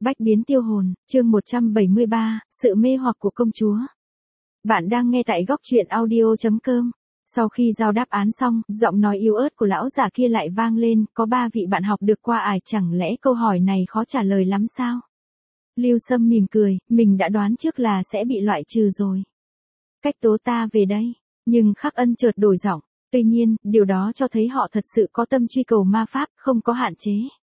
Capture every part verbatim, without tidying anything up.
Bách biến tiêu hồn, chương một trăm bảy mươi ba, sự mê hoặc của công chúa. Bạn đang nghe tại góc truyện audio chấm com. Sau khi giao đáp án xong, giọng nói yếu ớt của lão già kia lại vang lên, có ba vị bạn học được qua ải, chẳng lẽ câu hỏi này khó trả lời lắm sao? Lưu Sâm mỉm cười, mình đã đoán trước là sẽ bị loại trừ rồi. Cách tố ta về đây, nhưng Khắc Ân chợt đổi giọng, tuy nhiên, điều đó cho thấy họ thật sự có tâm truy cầu ma pháp, không có hạn chế.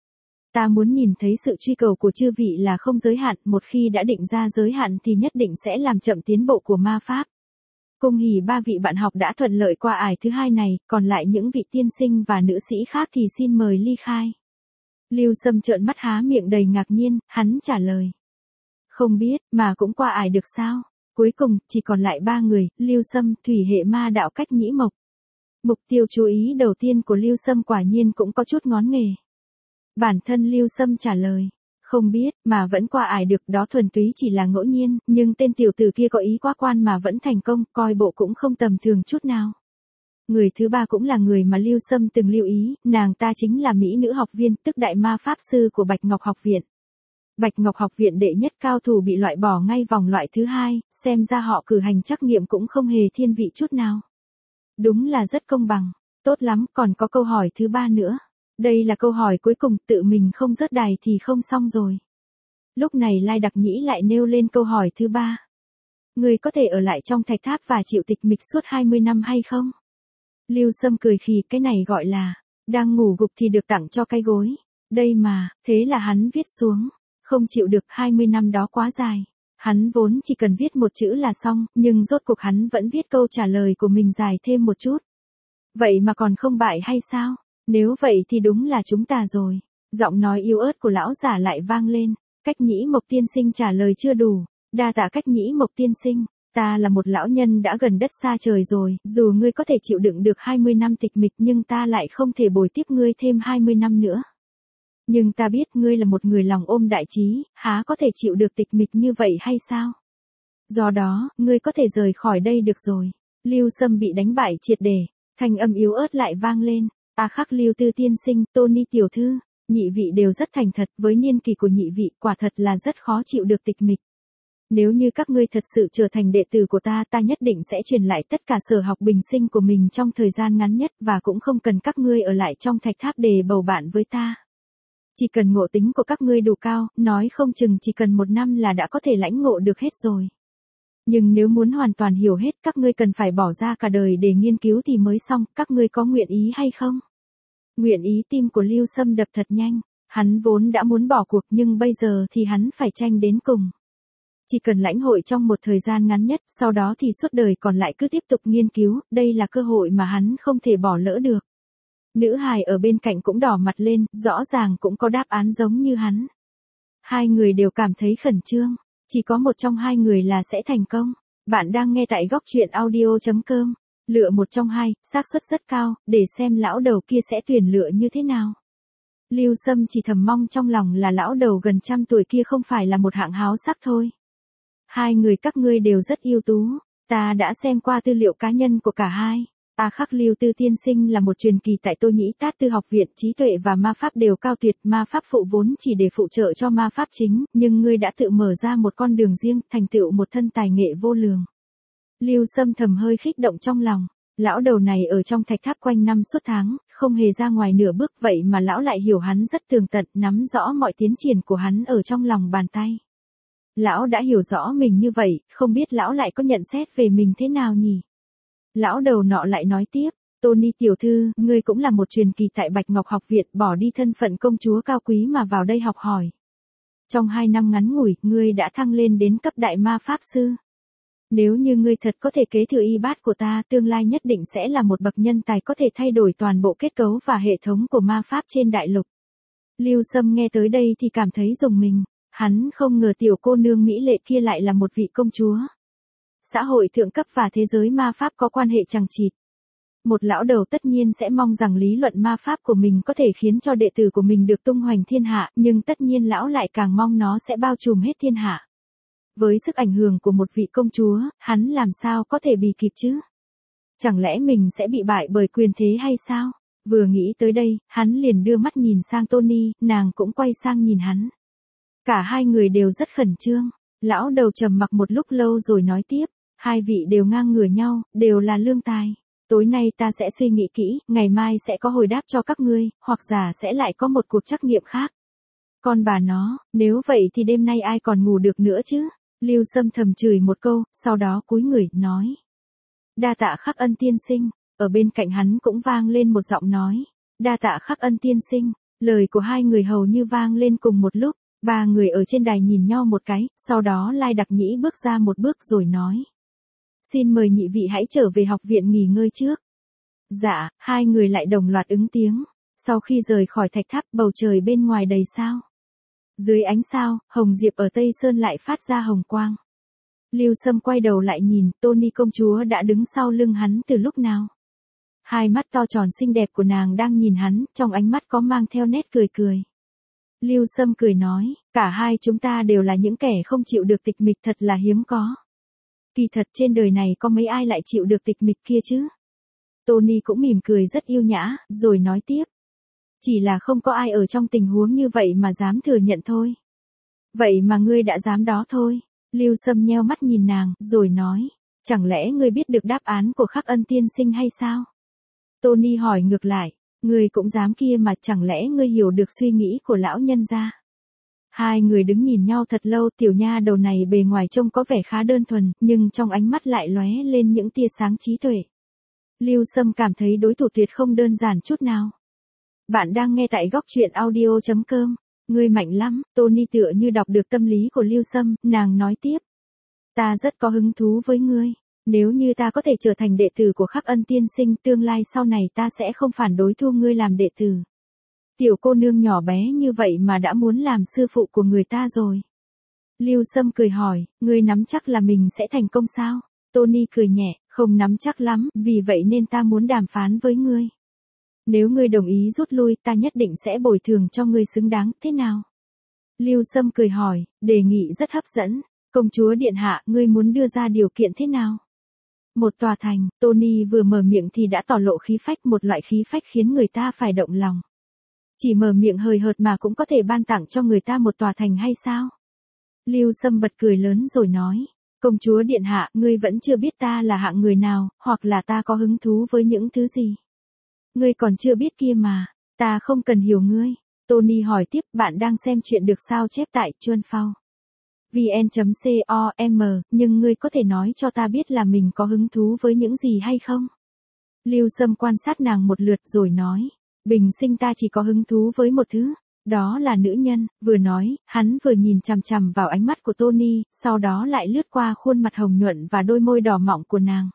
Ta muốn nhìn thấy sự truy cầu của chư vị là không giới hạn, một khi đã định ra giới hạn thì nhất định sẽ làm chậm tiến bộ của ma pháp. Cung hỉ ba vị bạn học đã thuận lợi qua ải thứ hai này, còn lại những vị tiên sinh và nữ sĩ khác thì xin mời ly khai. Lưu Sâm trợn mắt há miệng đầy ngạc nhiên, hắn trả lời. Không biết, mà cũng qua ải được sao? Cuối cùng, chỉ còn lại ba người, Lưu Sâm, thủy hệ ma đạo Cách Nhĩ Mộc. Mục tiêu chú ý đầu tiên của Lưu Sâm quả nhiên cũng có chút ngón nghề. Bản thân Lưu Sâm trả lời, không biết, mà vẫn qua ải được, đó thuần túy chỉ là ngẫu nhiên, nhưng tên tiểu tử kia có ý quá quan mà vẫn thành công, coi bộ cũng không tầm thường chút nào. Người thứ ba cũng là người mà Lưu Sâm từng lưu ý, nàng ta chính là mỹ nữ học viên, tức đại ma pháp sư của Bạch Ngọc Học Viện. Bạch Ngọc Học Viện đệ nhất cao thủ bị loại bỏ ngay vòng loại thứ hai, xem ra họ cử hành trắc nghiệm cũng không hề thiên vị chút nào. Đúng là rất công bằng, tốt lắm, còn có câu hỏi thứ ba nữa. Đây là câu hỏi cuối cùng, tự mình không rớt đài thì không xong rồi. Lúc này Lai Đặc Nhĩ lại nêu lên câu hỏi thứ ba. Người có thể ở lại trong thạch tháp và chịu tịch mịch suốt hai mươi năm hay không? Lưu Sâm cười khì, cái này gọi là, đang ngủ gục thì được tặng cho cái gối. Đây mà, thế là hắn viết xuống, không chịu được hai mươi năm đó quá dài. Hắn vốn chỉ cần viết một chữ là xong, nhưng rốt cuộc hắn vẫn viết câu trả lời của mình dài thêm một chút. Vậy mà còn không bại hay sao? Nếu vậy thì đúng là chúng ta rồi. Giọng nói yếu ớt của lão giả lại vang lên. Cách Nhĩ Mộc tiên sinh trả lời chưa đủ. Đa tạ Cách Nhĩ Mộc tiên sinh. Ta là một lão nhân đã gần đất xa trời rồi. Dù ngươi có thể chịu đựng được hai mươi năm tịch mịch nhưng ta lại không thể bồi tiếp ngươi thêm hai mươi năm nữa. Nhưng ta biết ngươi là một người lòng ôm đại trí, há có thể chịu được tịch mịch như vậy hay sao? Do đó, ngươi có thể rời khỏi đây được rồi. Lưu Sâm bị đánh bại triệt để. Thanh âm yếu ớt lại vang lên. A Khắc Lưu Tư tiên sinh, Tony tiểu thư, nhị vị đều rất thành thật, với niên kỳ của nhị vị quả thật là rất khó chịu được tịch mịch. Nếu như các ngươi thật sự trở thành đệ tử của ta, ta nhất định sẽ truyền lại tất cả sở học bình sinh của mình trong thời gian ngắn nhất và cũng không cần các ngươi ở lại trong thạch tháp để bầu bạn với ta. Chỉ cần ngộ tính của các ngươi đủ cao, nói không chừng chỉ cần một năm là đã có thể lãnh ngộ được hết rồi. Nhưng nếu muốn hoàn toàn hiểu hết, các ngươi cần phải bỏ ra cả đời để nghiên cứu thì mới xong, các ngươi có nguyện ý hay không? Nguyện ý. Tim của Lưu Sâm đập thật nhanh, hắn vốn đã muốn bỏ cuộc nhưng bây giờ thì hắn phải tranh đến cùng. Chỉ cần lãnh hội trong một thời gian ngắn nhất, sau đó thì suốt đời còn lại cứ tiếp tục nghiên cứu, đây là cơ hội mà hắn không thể bỏ lỡ được. Nữ hài ở bên cạnh cũng đỏ mặt lên, rõ ràng cũng có đáp án giống như hắn. Hai người đều cảm thấy khẩn trương. Chỉ có một trong hai người là sẽ thành công. Bạn đang nghe tại góc truyện audio chấm com. Lựa một trong hai, xác suất rất cao, để xem lão đầu kia sẽ tuyển lựa như thế nào. Lưu Sâm chỉ thầm mong trong lòng là lão đầu gần trăm tuổi kia không phải là một hạng háo sắc thôi. Hai người các ngươi đều rất ưu tú. Ta đã xem qua tư liệu cá nhân của cả hai. A Khắc Lưu Tư tiên sinh là một truyền kỳ tại Tô Nhĩ Tát Tư học viện, trí tuệ và ma pháp đều cao tuyệt, ma pháp phụ vốn chỉ để phụ trợ cho ma pháp chính, nhưng ngươi đã tự mở ra một con đường riêng, thành tựu một thân tài nghệ vô lường. Lưu Sâm thầm hơi khích động trong lòng, lão đầu này ở trong thạch tháp quanh năm suốt tháng, không hề ra ngoài nửa bước, vậy mà lão lại hiểu hắn rất tường tận, nắm rõ mọi tiến triển của hắn ở trong lòng bàn tay. Lão đã hiểu rõ mình như vậy, không biết lão lại có nhận xét về mình thế nào nhỉ? Lão đầu nọ lại nói tiếp, Tony tiểu thư, ngươi cũng là một truyền kỳ tại Bạch Ngọc Học Viện, bỏ đi thân phận công chúa cao quý mà vào đây học hỏi. Trong hai năm ngắn ngủi, ngươi đã thăng lên đến cấp đại ma pháp sư. Nếu như ngươi thật có thể kế thừa y bát của ta, tương lai nhất định sẽ là một bậc nhân tài có thể thay đổi toàn bộ kết cấu và hệ thống của ma pháp trên đại lục. Lưu Sâm nghe tới đây thì cảm thấy rùng mình, hắn không ngờ tiểu cô nương mỹ lệ kia lại là một vị công chúa. Xã hội thượng cấp và thế giới ma pháp có quan hệ chằng chịt. Một lão đầu tất nhiên sẽ mong rằng lý luận ma pháp của mình có thể khiến cho đệ tử của mình được tung hoành thiên hạ, nhưng tất nhiên lão lại càng mong nó sẽ bao trùm hết thiên hạ. Với sức ảnh hưởng của một vị công chúa, hắn làm sao có thể bì kịp chứ? Chẳng lẽ mình sẽ bị bại bởi quyền thế hay sao? Vừa nghĩ tới đây, hắn liền đưa mắt nhìn sang Tony, nàng cũng quay sang nhìn hắn. Cả hai người đều rất khẩn trương. Lão đầu trầm mặc một lúc lâu rồi nói tiếp, hai vị đều ngang ngửa nhau, đều là lương tài. Tối nay ta sẽ suy nghĩ kỹ, ngày mai sẽ có hồi đáp cho các ngươi, hoặc giả sẽ lại có một cuộc trắc nghiệm khác. Con bà nó, nếu vậy thì đêm nay ai còn ngủ được nữa chứ? Lưu Sâm thầm chửi một câu, sau đó cúi người, nói. Đa tạ Khắc Ân tiên sinh. Ở bên cạnh hắn cũng vang lên một giọng nói. Đa tạ Khắc Ân tiên sinh. Lời của hai người hầu như vang lên cùng một lúc. Ba người ở trên đài nhìn nhau một cái, sau đó Lai Đặc Nhĩ bước ra một bước rồi nói. Xin mời nhị vị hãy trở về học viện nghỉ ngơi trước. Dạ, hai người lại đồng loạt ứng tiếng. Sau khi rời khỏi thạch tháp, bầu trời bên ngoài đầy sao. Dưới ánh sao, Hồng Diệp ở Tây Sơn lại phát ra hồng quang. Lưu Sâm quay đầu lại nhìn, Tony công chúa đã đứng sau lưng hắn từ lúc nào. Hai mắt to tròn xinh đẹp của nàng đang nhìn hắn, trong ánh mắt có mang theo nét cười cười. Lưu Sâm cười nói, cả hai chúng ta đều là những kẻ không chịu được tịch mịch, thật là hiếm có. Kỳ thật trên đời này có mấy ai lại chịu được tịch mịch kia chứ? Tony cũng mỉm cười rất yêu nhã, rồi nói tiếp. Chỉ là không có ai ở trong tình huống như vậy mà dám thừa nhận thôi. Vậy mà ngươi đã dám đó thôi. Lưu Sâm nheo mắt nhìn nàng, rồi nói. Chẳng lẽ ngươi biết được đáp án của Khắc Ân tiên sinh hay sao? Tony hỏi ngược lại. Ngươi cũng dám kia mà, chẳng lẽ ngươi hiểu được suy nghĩ của lão nhân gia? Hai người đứng nhìn nhau thật lâu, tiểu nha đầu này bề ngoài trông có vẻ khá đơn thuần, nhưng trong ánh mắt lại lóe lên những tia sáng trí tuệ. Lưu Sâm cảm thấy đối thủ tuyệt không đơn giản chút nào. Bạn đang nghe tại góc truyện audio chấm com. Ngươi mạnh lắm, Tony tựa như đọc được tâm lý của Lưu Sâm, nàng nói tiếp. Ta rất có hứng thú với ngươi. Nếu như ta có thể trở thành đệ tử của Khắc Ân tiên sinh, tương lai sau này ta sẽ không phản đối thu ngươi làm đệ tử. Tiểu cô nương nhỏ bé như vậy mà đã muốn làm sư phụ của người ta rồi. Lưu Sâm cười hỏi, ngươi nắm chắc là mình sẽ thành công sao? Tony cười nhẹ, không nắm chắc lắm, vì vậy nên ta muốn đàm phán với ngươi. Nếu ngươi đồng ý rút lui, ta nhất định sẽ bồi thường cho ngươi xứng đáng, thế nào? Lưu Sâm cười hỏi, đề nghị rất hấp dẫn. Công chúa điện hạ, ngươi muốn đưa ra điều kiện thế nào? Một tòa thành, Tony vừa mở miệng thì đã tỏ lộ khí phách, một loại khí phách khiến người ta phải động lòng. Chỉ mở miệng hời hợt mà cũng có thể ban tặng cho người ta một tòa thành hay sao? Lưu Sâm bật cười lớn rồi nói, công chúa điện hạ, ngươi vẫn chưa biết ta là hạng người nào, hoặc là ta có hứng thú với những thứ gì. Ngươi còn chưa biết kia mà, ta không cần hiểu ngươi. Tony hỏi tiếp, bạn đang xem chuyện được sao chép tại chuan phao vn chấm com, nhưng ngươi có thể nói cho ta biết là mình có hứng thú với những gì hay không? Lưu Sâm quan sát nàng một lượt rồi nói, bình sinh ta chỉ có hứng thú với một thứ, đó là nữ nhân. Vừa nói, hắn vừa nhìn chằm chằm vào ánh mắt của Tony, sau đó lại lướt qua khuôn mặt hồng nhuận và đôi môi đỏ mọng của nàng.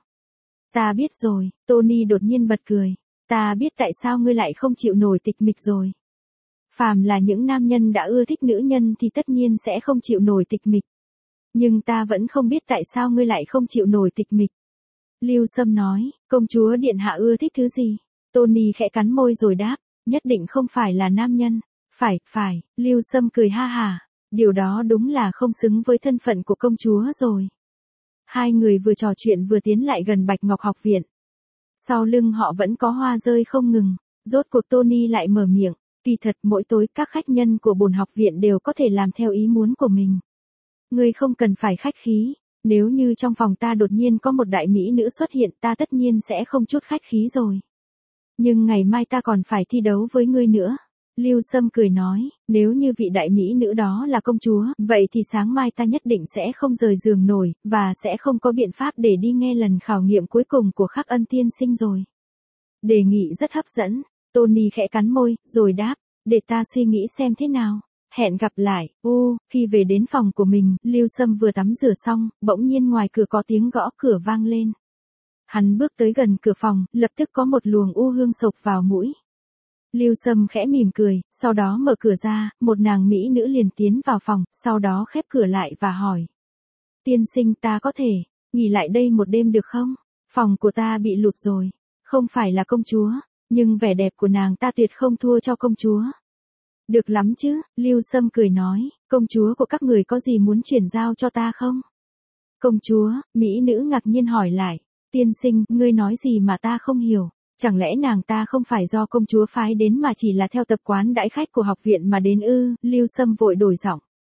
Ta biết rồi, Tony đột nhiên bật cười, ta biết tại sao ngươi lại không chịu nổi tịch mịch rồi. Phàm là những nam nhân đã ưa thích nữ nhân thì tất nhiên sẽ không chịu nổi tịch mịch. Nhưng ta vẫn không biết tại sao ngươi lại không chịu nổi tịch mịch. Lưu Sâm nói, công chúa điện hạ ưa thích thứ gì? Tony khẽ cắn môi rồi đáp, nhất định không phải là nam nhân. Phải, phải, Lưu Sâm cười ha hả, điều đó đúng là không xứng với thân phận của công chúa rồi. Hai người vừa trò chuyện vừa tiến lại gần Bạch Ngọc học viện. Sau lưng họ vẫn có hoa rơi không ngừng, rốt cuộc Tony lại mở miệng. Kỳ thật mỗi tối các khách nhân của bổn học viện đều có thể làm theo ý muốn của mình. Ngươi không cần phải khách khí, nếu như trong phòng ta đột nhiên có một đại mỹ nữ xuất hiện, ta tất nhiên sẽ không chút khách khí rồi. Nhưng ngày mai ta còn phải thi đấu với ngươi nữa. Lưu Sâm cười nói, nếu như vị đại mỹ nữ đó là công chúa, vậy thì sáng mai ta nhất định sẽ không rời giường nổi, và sẽ không có biện pháp để đi nghe lần khảo nghiệm cuối cùng của Khắc Ân tiên sinh rồi. Đề nghị rất hấp dẫn. Tony khẽ cắn môi, rồi đáp, để ta suy nghĩ xem thế nào. Hẹn gặp lại. U, khi về đến phòng của mình, Lưu Sâm vừa tắm rửa xong, bỗng nhiên ngoài cửa có tiếng gõ cửa vang lên. Hắn bước tới gần cửa phòng, lập tức có một luồng u hương sộc vào mũi. Lưu Sâm khẽ mỉm cười, sau đó mở cửa ra, một nàng mỹ nữ liền tiến vào phòng, sau đó khép cửa lại và hỏi. Tiên sinh, ta có thể nghỉ lại đây một đêm được không? Phòng của ta bị lụt rồi. Không phải là công chúa, nhưng vẻ đẹp của nàng ta tuyệt không thua cho công chúa. Được lắm chứ, Lưu Sâm cười nói, công chúa của các người có gì muốn chuyển giao cho ta không? Công chúa, mỹ nữ ngạc nhiên hỏi lại, tiên sinh, ngươi nói gì mà ta không hiểu, chẳng lẽ nàng ta không phải do công chúa phái đến mà chỉ là theo tập quán đãi khách của học viện mà đến ư? Lưu Sâm vội đổi giọng.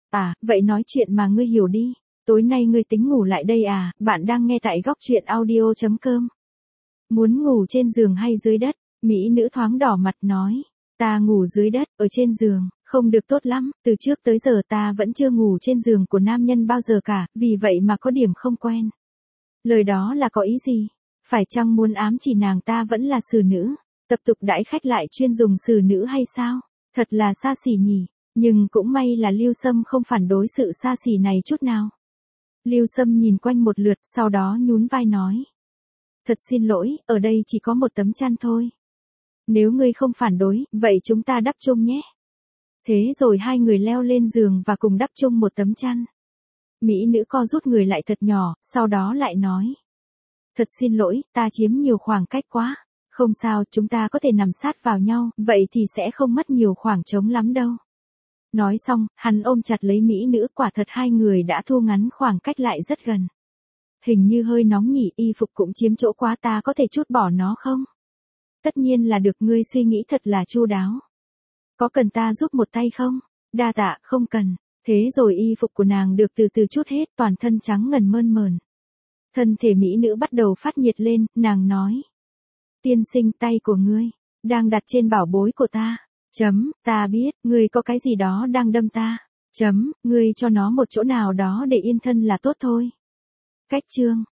À, vậy nói chuyện mà ngươi hiểu đi. Tối nay ngươi tính ngủ lại đây à? Bạn đang nghe tại góc truyện audio.com. Muốn ngủ trên giường hay dưới đất? Mỹ nữ thoáng đỏ mặt nói. Ta ngủ dưới đất, ở trên giường, không được tốt lắm, từ trước tới giờ ta vẫn chưa ngủ trên giường của nam nhân bao giờ cả, vì vậy mà có điểm không quen. Lời đó là có ý gì? Phải chăng muốn ám chỉ nàng ta vẫn là xử nữ? Tập tục đãi khách lại chuyên dùng xử nữ hay sao? Thật là xa xỉ nhỉ, nhưng cũng may là Lưu Sâm không phản đối sự xa xỉ này chút nào. Lưu Sâm nhìn quanh một lượt, sau đó nhún vai nói. Thật xin lỗi, ở đây chỉ có một tấm chăn thôi. Nếu ngươi không phản đối, vậy chúng ta đắp chung nhé. Thế rồi hai người leo lên giường và cùng đắp chung một tấm chăn. Mỹ nữ co rút người lại thật nhỏ, sau đó lại nói. Thật xin lỗi, ta chiếm nhiều khoảng cách quá. Không sao, chúng ta có thể nằm sát vào nhau, vậy thì sẽ không mất nhiều khoảng trống lắm đâu. Nói xong, hắn ôm chặt lấy mỹ nữ, quả thật hai người đã thu ngắn khoảng cách lại rất gần. Hình như hơi nóng nhỉ, y phục cũng chiếm chỗ quá, ta có thể chút bỏ nó không? Tất nhiên là được, ngươi suy nghĩ thật là chu đáo. Có cần ta giúp một tay không? Đa tạ, không cần. Thế rồi y phục của nàng được từ từ chút hết, toàn thân trắng ngần mơn mờn. Thân thể mỹ nữ bắt đầu phát nhiệt lên, nàng nói. Tiên sinh, tay của ngươi đang đặt trên bảo bối của ta. Chấm, ta biết, ngươi có cái gì đó đang đâm ta. Chấm, ngươi cho nó một chỗ nào đó để yên thân là tốt thôi. Cách chương